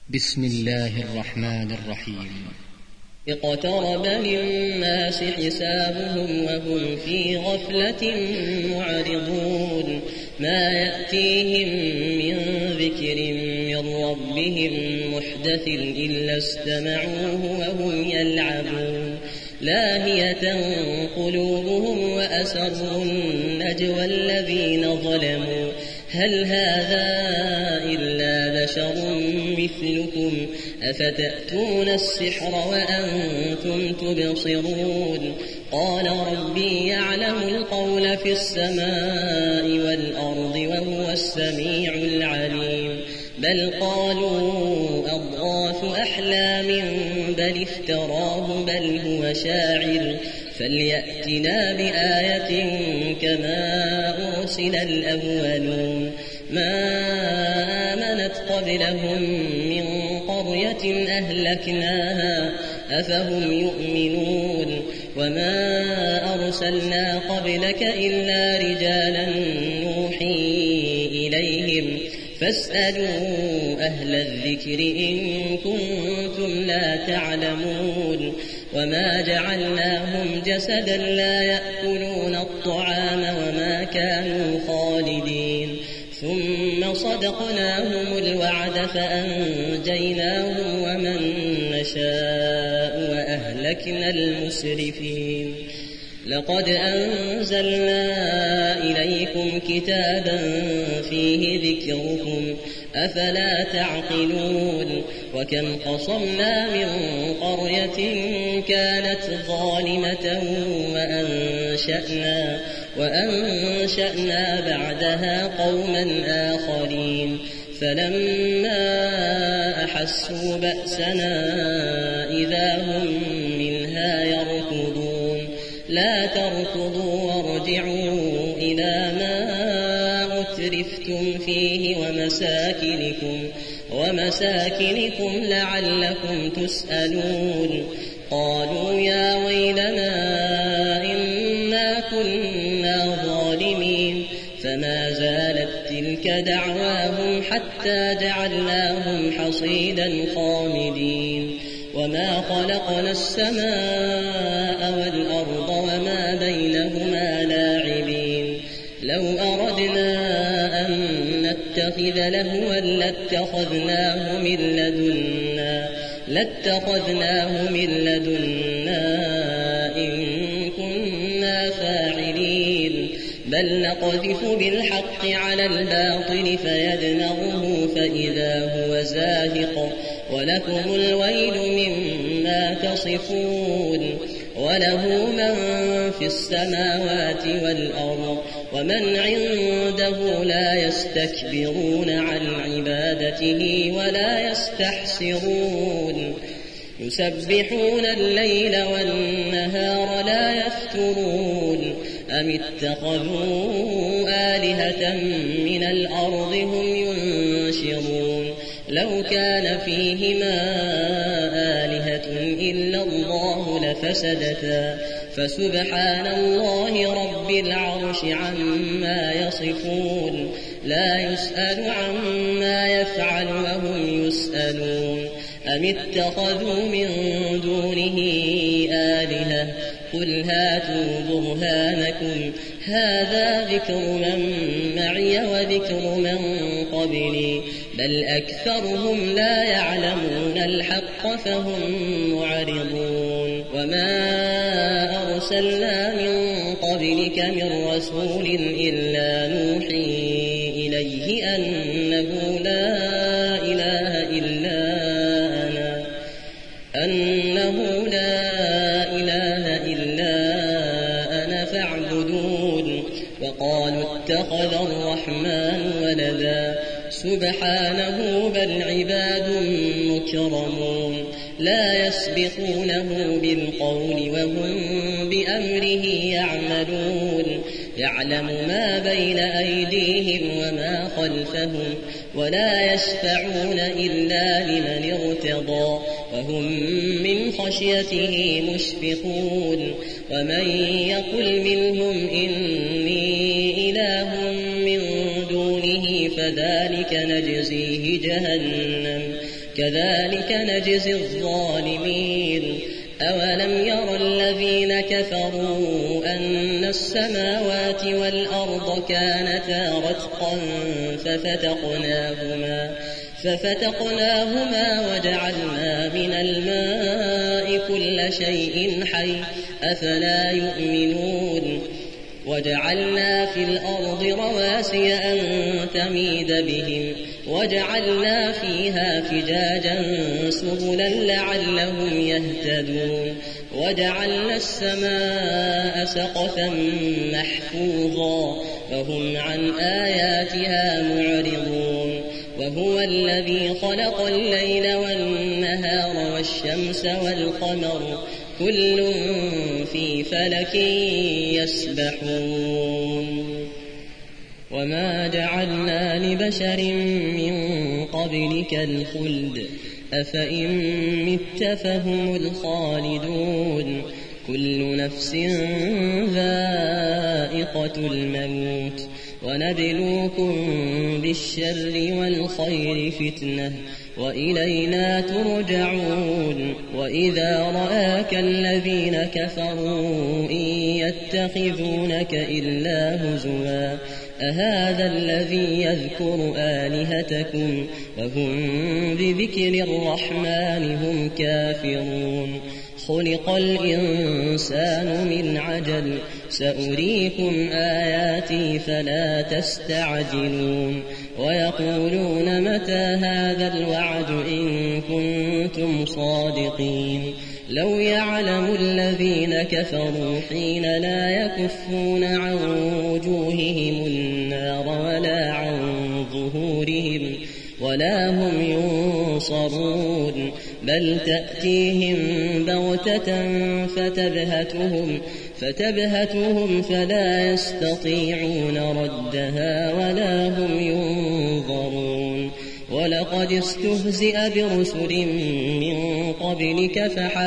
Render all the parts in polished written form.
بسم الله الرحمن الرحيم. اقترب للناس حسابهم وهم في غفلة معرضون ما يأتيهم من ذكر من ربهم محدث إلا استمعوه وهم يلعبون لاهية قلوبهم وأسروا النجوى الذين ظلموا هل هذا إلا بشر مثلكم أفتأتون السحر وأنتم تبصرون قال ربي يعلم القول في السماء والأرض وهو السميع العليم بل قالوا أضغاث أحلام بل افتراه بل هو شاعر فليأتنا بآية كما أرسل الأولون ما آمنت قبلهم من قرية أهلكناها أفهم يؤمنون وما أرسلنا قبلك إلا رجالا نوحي إليهم فاسألوا أهل الذكر إن كنتم لا تعلمون وما جعلناهم جسدا لا يأكلون الطعام وما كانوا خالدين ثم صدقناهم الوعد فأنجيناهم ومن نشاء وأهلكنا المسرفين لقد أنزلنا إليكم كتابا فيه ذكركم أفلا تعقلون وكم قصمنا من قرية كانت ظالمة وأنشأنا بعدها قوما آخرين فلما أحسوا بأسنا إذا هم منها يركضون لا تركضوا وارجعوا إلى ما أترفتم فيه ومساكنكم لعلكم تسألون قالوا يا ويلنا إنا كنا ظالمين فما زالت تلك دعواهم حتى جعلناهم حصيدا خامدين وما خلقنا السماء والأرض وما بينهما لاعبين لو أردنا أن نتخذ لهوا لاتخذناه من لدنا إن كنا فاعلين بل نقذف بالحق على الباطل فيدمغه فإذا هو زاهق ولكم الويل مما تصفون وله من في السماوات والأرض ومن عنده لا يستكبرون عن عبادته ولا يستحسرون يسبحون الليل والنهار لا يفترون أم اتخذوا آلهة من الأرض هم ينشرون لو كان فيهما آلهة إلا الله لفسدتا فسبحان الله رب العرش عما يصفون لا يسأل عما يفعل وهم يسألون أم اتخذوا من دونه آلهة قل هاتوا برهانكم هذا ذكر من معي وذكر من قبلي بل أكثرهم لا يعلمون الحق فهم معرضون وما أرسلنا من قبلك من رسول إلا نوحي إليه أنه لا إله إلا أنا فاعبدون وقالوا اتخذ الرحمن ولدا سبحانه بل عباد مكرمون لا يسبقونه بالقول وهم بأمره يعملون يعلم ما بين أيديهم وما خلفهم ولا يشفعون إلا لمن ارتضى وهم من خشيته مشفقون ومن يقل منهم إني إله من دونه فذلك نجزيه جهنم كذلك نجزي الظالمين أولم ير الذين كفروا أن السماوات والأرض كانتا رتقا ففتقناهما وجعلنا من الماء كل شيء حي أفلا يؤمنون وجعلنا في الأرض رواسي أن تميد بهم وجعلنا فيها فجاجا سبلا لعلهم يهتدون وجعلنا السماء سقفا محفوظا وهم عن آياتها معرضون وهو الذي خلق الليل والنهار والشمس والقمر كل في فلك يسبحون وما جعلنا لبشر من قبلك الخلد أفإن مت فهم الخالدون كل نفس ذائقة الموت ونبلوكم بالشر والخير فتنة وإلينا ترجعون وإذا رآك الذين كفروا إن يتخذونك إلا هزوا أهذا الذي يذكر آلهتكم وهم بذكر الرحمن هم كافرون خلق الإنسان من عجل سأريكم آياتي فلا تستعجلون ويقولون متى هذا الوعد إن كنتم صادقين لو يعلم الذين كفروا حين لا يكفون عن وجوههم النار ولا عن ظهورهم ولا هم ينصرون بل تأتيهم بغتة فتبهتهم فلا يستطيعون ردها ولا هم ينظرون ولقد استهزئ برسل من قبلك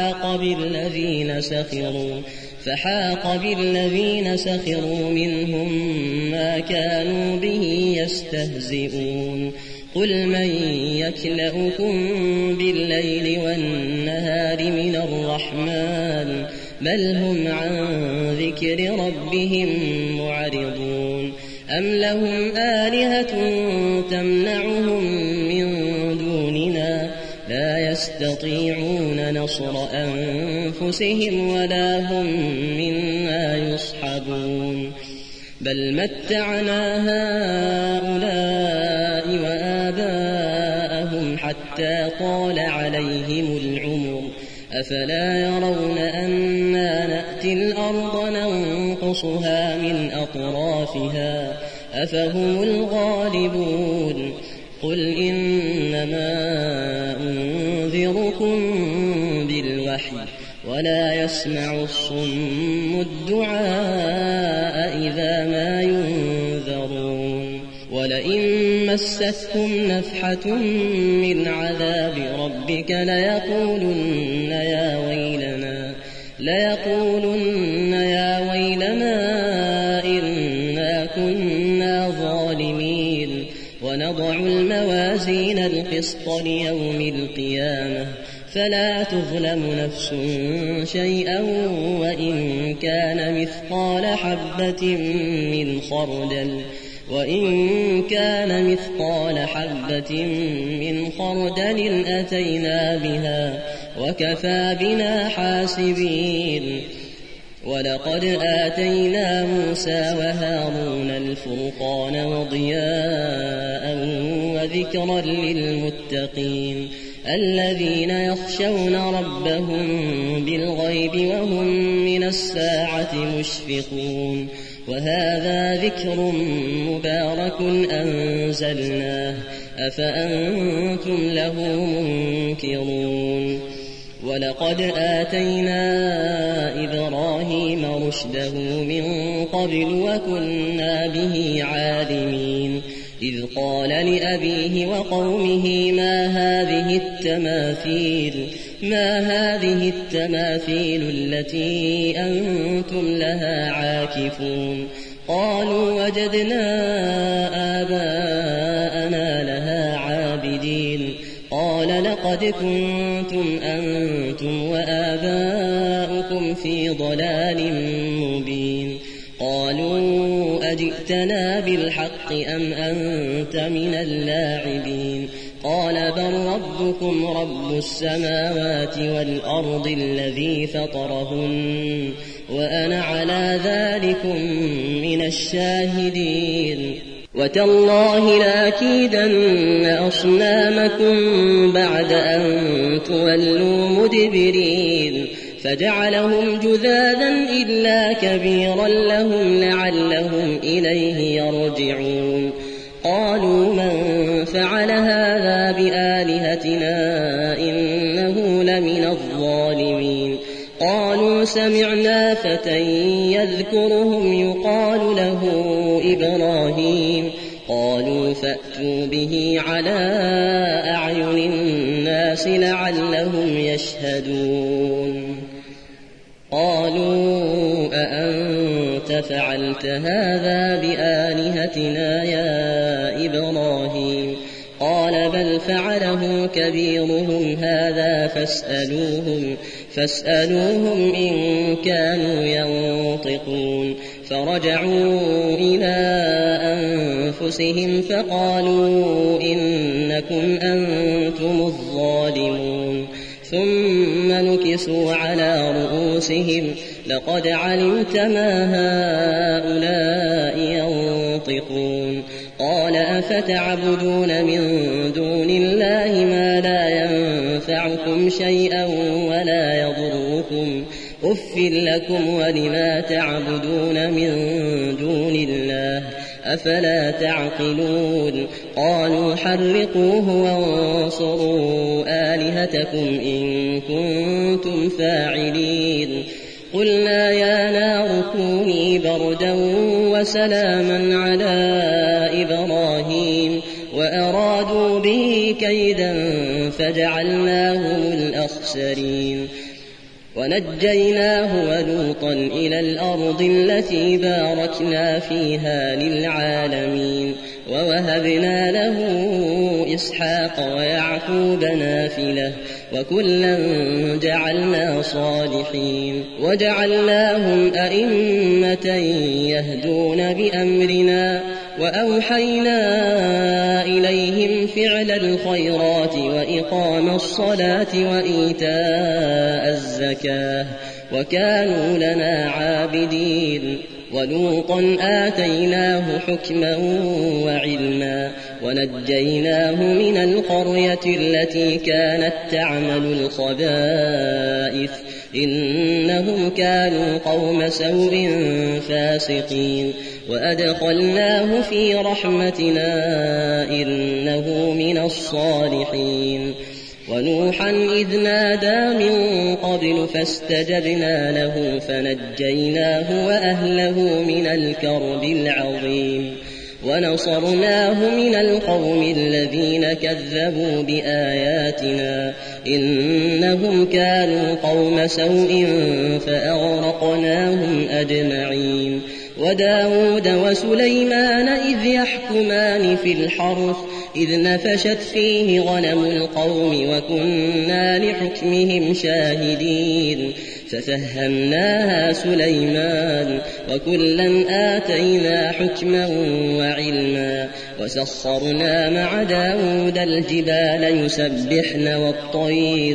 فحاق بالذين سخروا منهم ما كانوا به يستهزئون قل من يكلؤكم بالليل والنهار من الرحمن بل هم عن ذكر ربهم معرضون أم لهم آلهة تمنعهم من دوننا لا يستطيعون نصر أنفسهم ولا هم منا يصحبون بل متعنا هؤلاء وآباءهم حتى طال عليهم العمر أفلا يرون أنا نأتي الأرض ننقصها من أطرافها أفهم الغالبون قل إنما أنذركم بالوحي ولا يسمع الصم الدعاء إذا ما ينذرون ولئن مستهم نفحة من عذاب ربك ليقولن يا ويلنا إنا كنا ظالمين ونضع الموازين القسط ليوم القيامة فلا تظلم نفس شيئا وإن كان مثقال حبة من خردل أتينا بها وكفى بنا حاسبين ولقد آتينا موسى وهارون الفرقان وضياء وذكرا للمتقين الذين يخشون ربهم بالغيب وهم من الساعة مشفقون وهذا ذكر مبارك أنزلناه أفأنتم له منكرون ولقد آتينا إبراهيم رشده من قبل وكنا به عالمين إذ قال لأبيه وقومه ما هذه التماثيل التي أنتم لها عاكفون قالوا وجدنا آباءنا لها عابدين قال لقد كنتم أنتم وآباؤكم في ضلال مبين قالوا أجئتنا بالحق أم أنت من اللاعبين قال بل ربكم رب السماوات والأرض الذي فطرهن وأنا على ذلكم من الشاهدين وتالله لأكيدن أصنامكم بعد أن تولوا مدبرين فجعلهم جذاذا إلا كبيرا لهم لعلهم إليه يرجعون قالوا من فعل هذا بآلهتنا إنه لمن الظالمين قالوا سمعنا فتى يذكرهم يقال له إبراهيم قالوا فأتوا به على أعين الناس لعلهم يشهدون قالوا أأنت فعلت هذا بآلهتنا يا إبراهيم قال بل فعله كبيرهم هذا فاسألوهم إن كانوا ينطقون فرجعوا إلى أنفسهم فقالوا إنكم أنتم الظالمون ثم نكسوا على رؤوسهم لقد علمت ما هؤلاء ينطقون قال أفتعبدون من دون الله ما لا ينفعكم شيئا ولا يضركم أف لكم ولما تعبدون من دون الله أفلا تعقلون قالوا حرقوه وانصروا آلهتكم إن كنتم فاعلين قلنا يا نار كوني بردا وسلاما على إبراهيم وأرادوا به كيدا فجعلناهم الأخسرين ونجيناه ولوطا إلى الأرض التي باركنا فيها للعالمين ووهبنا له إسحاق ويعقوب نافلة وكلا جعلنا صالحين وجعلناهم أئمة يهدون بأمرنا وأوحينا إليهم فعل الخيرات وإقام الصلاة وإيتاء الزكاة وكانوا لنا عابدين ولوطا آتيناه حكما وعلما ونجيناه من القرية التي كانت تعمل الخبائث إنهم كانوا قوم سوء فاسقين وأدخلناه في رحمتنا إنه من الصالحين ونوحا إذ نادى من قبل فاستجبنا له فنجيناه وأهله من الكرب العظيم ونصرناه من القوم الذين كذبوا بآياتنا إنهم كانوا قوم سوء فأغرقناهم أجمعين وداود وسليمان إذ يحكمان في الحرث إذ نفشت فيه غنم القوم وكنا لحكمهم شاهدين ففهمناها سليمان وكلا آتينا حكما وعلما وسخرنا مع داود الجبال يسبحن والطير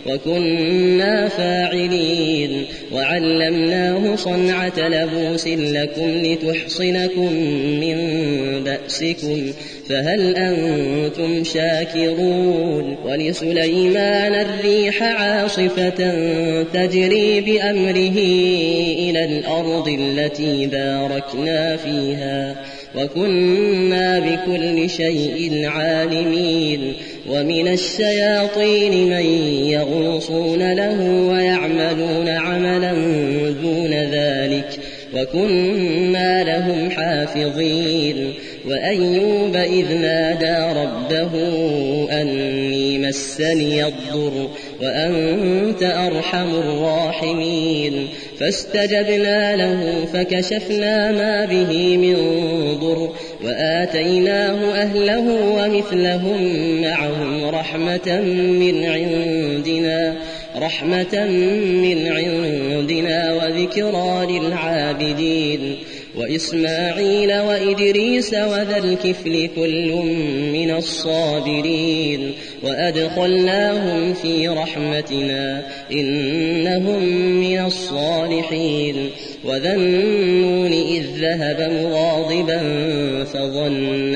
وكنا فاعلين وعلمناه صنعة لبوس لكم لتحصنكم من بأسكم فهل أنتم شاكرون ولسليمان الريح عاصفة تجري بأمره إلى الأرض التي باركنا فيها وكنا بكل شيء عالمين ومن الشياطين من يغوصون له ويعملون عملا دون ذلك وكنا لهم حافظين وأيوب إذ نادى ربه أني مسني الضر وأنت أرحم الراحمين فاستجبنا له فكشفنا ما به من ضر وآتيناه أهله ومثلهم معهم رحمة من عندنا وذكرى للعابدين وإسماعيل وإدريس وذا الكفل كل من الصابرين وأدخلناهم في رحمتنا إنهم من الصالحين وذا النون إذ ذهب مغاضبا فظن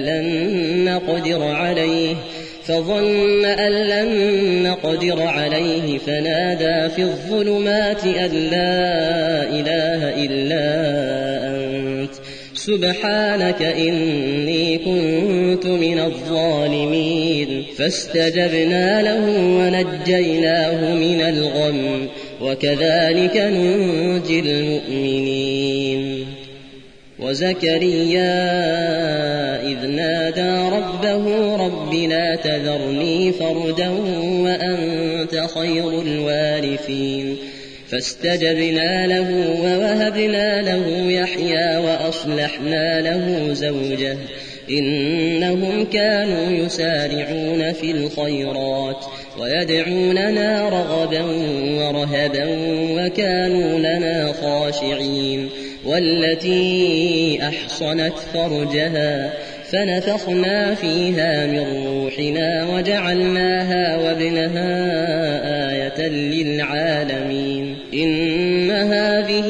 أن لن نقدر عليه فنادى في الظلمات أن لا إله إلا أنت سبحانك إني كنت من الظالمين فاستجبنا له ونجيناه من الغم وكذلك ننجي المؤمنين وزكريا إذ نادى ربه رب لا تذرني فردا وأنت خير الوارثين فاستجبنا له ووهبنا له يحيى وأصلحنا له زوجه إنهم كانوا يسارعون في الخيرات ويدعوننا رغبا ورهبا وكانوا لنا خاشعين والتي أحصنت فرجها فنفخنا فيها من روحنا وجعلناها وابنها آية للعالمين إن هذه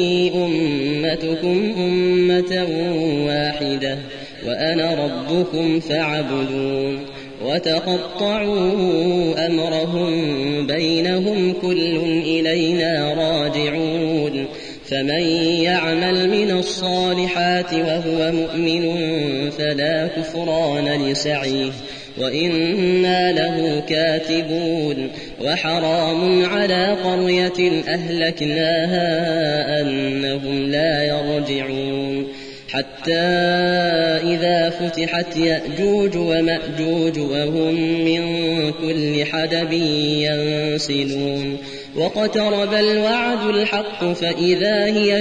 أمتكم أمة واحدة وأنا ربكم فاعبدون وتقطعوا أمرهم بينهم كل إلينا راجعون فمن يعمل من الصالحات وهو مؤمن فلا كفران لسعيه وإنا له كاتبون وحرام على قرية أهلكناها أنهم لا يرجعون حتى إذا فتحت يأجوج ومأجوج وهم من كل حدب ينسلون واقترب الوعد الحق فإذا هي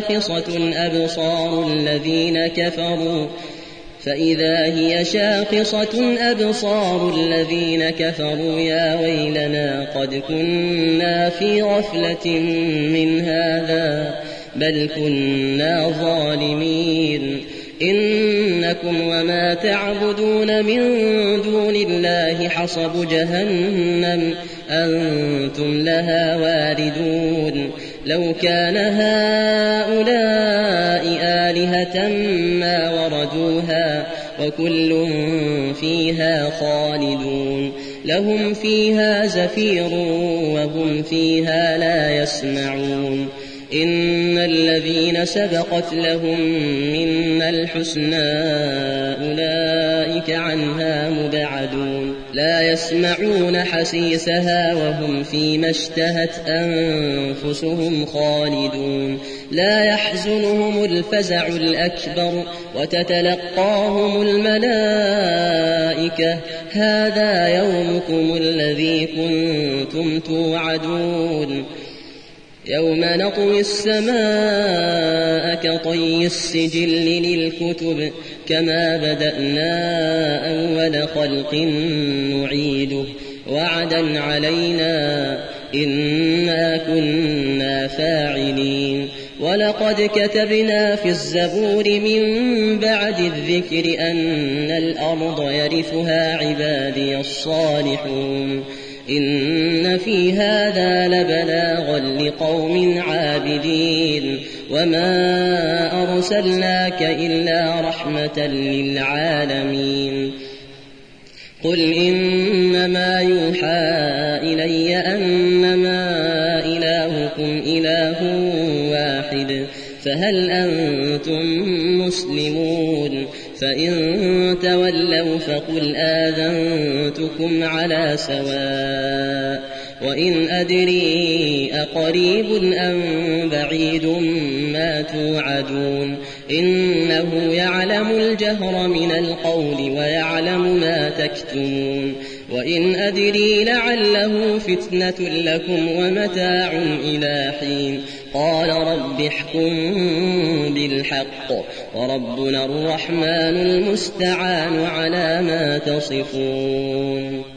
شاخصة أبصار الذين كفروا يا ويلنا قد كنا في غفلة من هذا بل كنا ظالمين إنكم وما تعبدون من دون الله حصب جهنم أنتم لها واردون لو كان هؤلاء آلهة ما وردوها وكل فيها خالدون لهم فيها زفير وهم فيها لا يسمعون إن الذين سبقت لهم منا الحسنى أولئك عنها مبعدون لا يسمعون حسيسها وهم فيما اشتهت أنفسهم خالدون لا يحزنهم الفزع الأكبر وتتلقاهم الملائكة هذا يومكم الذي كنتم توعدون يوم نطوي السماء كطي السجل للكتب كما بدأنا أول خلق نعيده وعدا علينا إنا كنا فاعلين ولقد كتبنا في الزبور من بعد الذكر أن الأرض يرثها عبادي الصالحون إن في هذا لبلاغا لقوم عابدين وما أرسلناك إلا رحمة للعالمين قل إنما يوحى إلي أنما إلهكم إله واحد فهل أنتم مسلمون فإن تولوا فقل آذنتكم على سواء وإن أدري أقريب أم بعيد ما توعدون إنه يعلم الجهر من القول ويعلم ما تكتمون وإن أدري لعله فتنة لكم ومتاع إلى حين قال رب احكم بالحق وربنا الرحمن المستعان على ما تصفون